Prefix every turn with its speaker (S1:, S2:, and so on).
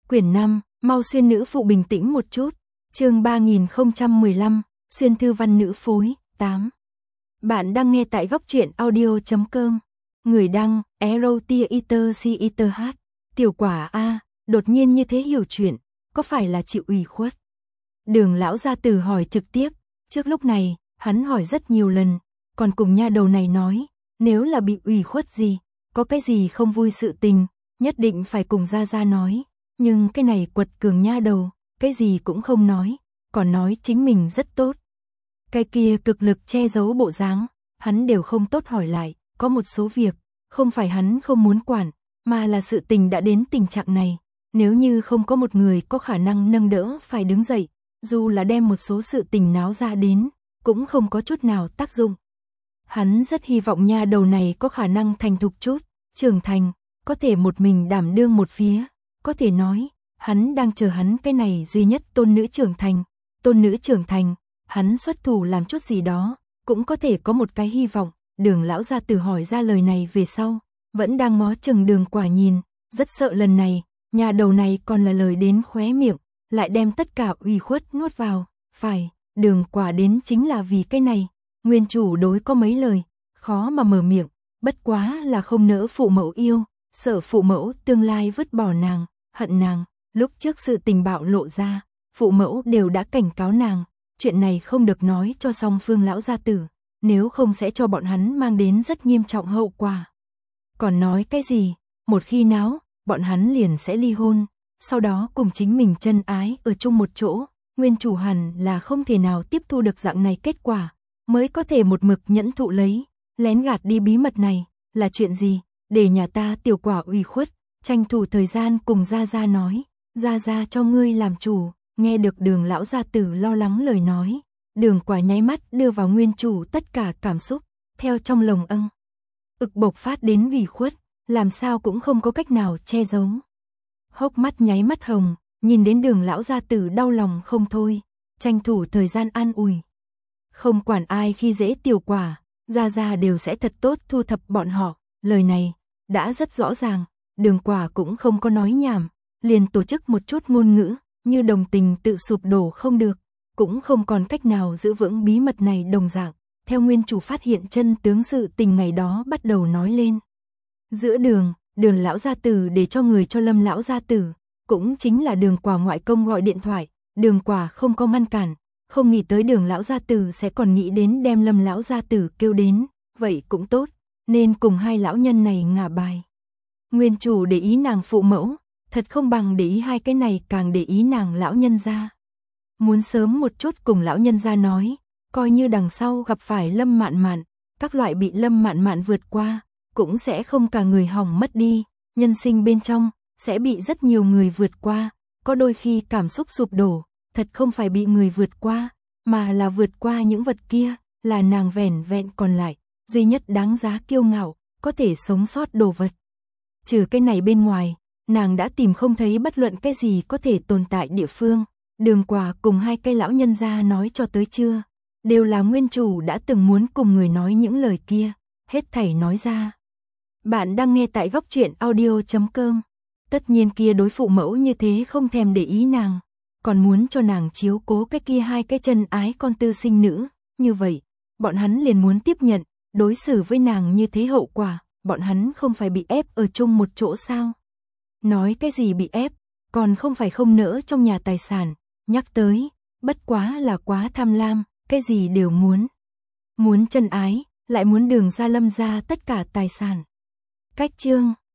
S1: Quyển 5, mau xuyên nữ phụ bình tĩnh một chút. Chương 3015, xuyên thư văn nữ phối, 8. Bạn đang nghe tại góc truyện audio.com. Người đăng, EROTIERCITH. Tiểu quả A, đột nhiên như thế hiểu chuyện, có phải là chịu ủy khuất? Đường lão gia tử hỏi trực tiếp, trước lúc này, hắn hỏi rất nhiều lần, còn cùng nha đầu này nói, nếu là bị ủy khuất gì, có cái gì không vui sự tình, nhất định phải cùng gia gia nói. Nhưng cái này quật cường nha đầu, cái gì cũng không nói, còn nói chính mình rất tốt. Cái kia cực lực che giấu bộ dáng, hắn đều không tốt hỏi lại, có một số việc, không phải hắn không muốn quản, mà là sự tình đã đến tình trạng này, nếu như không có một người có khả năng nâng đỡ phải đứng dậy, dù là đem một số sự tình náo ra đến, cũng không có chút nào tác dụng. Hắn rất hy vọng nha đầu này có khả năng thành thục chút, trưởng thành, có thể một mình đảm đương một phía, có thể nói, hắn đang chờ hắn cái này duy nhất tôn nữ trưởng thành, hắn xuất thủ làm chút gì đó, cũng có thể có một cái hy vọng. Đường lão gia tử hỏi ra lời này về sau, vẫn đang ngó chừng Đường Quả nhìn, rất sợ lần này, nhà đầu này còn là lời đến khóe miệng, lại đem tất cả ủy khuất nuốt vào, phải, Đường Quả đến chính là vì cái này, nguyên chủ đối có mấy lời, khó mà mở miệng, bất quá là không nỡ phụ mẫu yêu, sợ phụ mẫu tương lai vứt bỏ nàng, hận nàng, lúc trước sự tình bạo lộ ra, phụ mẫu đều đã cảnh cáo nàng, chuyện này không được nói cho song phương lão gia tử, nếu không sẽ cho bọn hắn mang đến rất nghiêm trọng hậu quả. Còn nói cái gì, một khi náo, bọn hắn liền sẽ ly hôn, sau đó cùng chính mình chân ái ở chung một chỗ, nguyên chủ hẳn là không thể nào tiếp thu được dạng này kết quả, mới có thể một mực nhẫn thụ lấy, lén gạt đi bí mật này, là chuyện gì, để nhà ta tiểu quả ủy khuất, tranh thủ thời gian cùng gia gia nói, gia gia cho ngươi làm chủ. Nghe được Đường lão gia tử lo lắng lời nói, Đường Quả nháy mắt đưa vào nguyên chủ tất cả cảm xúc, theo trong lồng ực bộc phát đến ủy khuất, làm sao cũng không có cách nào che giấu. Hốc mắt nháy mắt hồng, nhìn đến Đường lão gia tử đau lòng không thôi, tranh thủ thời gian an ủi. Không quản ai khi dễ tiểu quả, gia gia đều sẽ thật tốt thu thập bọn họ, lời này đã rất rõ ràng, Đường Quả cũng không có nói nhảm, liền tổ chức một chút ngôn ngữ. Như đồng tình tự sụp đổ không được, cũng không còn cách nào giữ vững bí mật này đồng dạng, theo nguyên chủ phát hiện chân tướng sự tình ngày đó bắt đầu nói lên. Giữa Đường lão gia tử để cho người cho Lâm lão gia tử, cũng chính là Đường Quả ngoại công gọi điện thoại, Đường Quả không có ngăn cản, không nghĩ tới Đường lão gia tử sẽ còn nghĩ đến đem Lâm lão gia tử kêu đến, vậy cũng tốt, nên cùng hai lão nhân này ngả bài. Nguyên chủ để ý nàng phụ mẫu, thật không bằng để ý hai cái này càng để ý nàng lão nhân gia. Muốn sớm một chút cùng lão nhân gia nói, coi như đằng sau gặp phải Lâm Mạn Mạn, các loại bị Lâm Mạn Mạn vượt qua, cũng sẽ không cả người hỏng mất đi, nhân sinh bên trong, sẽ bị rất nhiều người vượt qua, có đôi khi cảm xúc sụp đổ, thật không phải bị người vượt qua, mà là vượt qua những vật kia, là nàng vẻn vẹn còn lại, duy nhất đáng giá kiêu ngạo, có thể sống sót đồ vật. Trừ cái này bên ngoài, nàng đã tìm không thấy bất luận cái gì có thể tồn tại địa phương. Đường Quả cùng hai cái lão nhân gia nói cho tới chưa, đều là nguyên chủ đã từng muốn cùng người nói những lời kia, hết thảy nói ra. Bạn đang nghe tại góc truyện audio.com. Tất nhiên kia đối phụ mẫu như thế không thèm để ý nàng, còn muốn cho nàng chiếu cố cái kia hai cái chân ái con tư sinh nữ, như vậy, bọn hắn liền muốn tiếp nhận, đối xử với nàng như thế hậu quả, bọn hắn không phải bị ép ở chung một chỗ sao? Nói cái gì bị ép, còn không phải không nỡ trong nhà tài sản, nhắc tới, bất quá là quá tham lam, cái gì đều muốn. Muốn chân ái, lại muốn Đường gia Lâm gia tất cả tài sản. Cách chương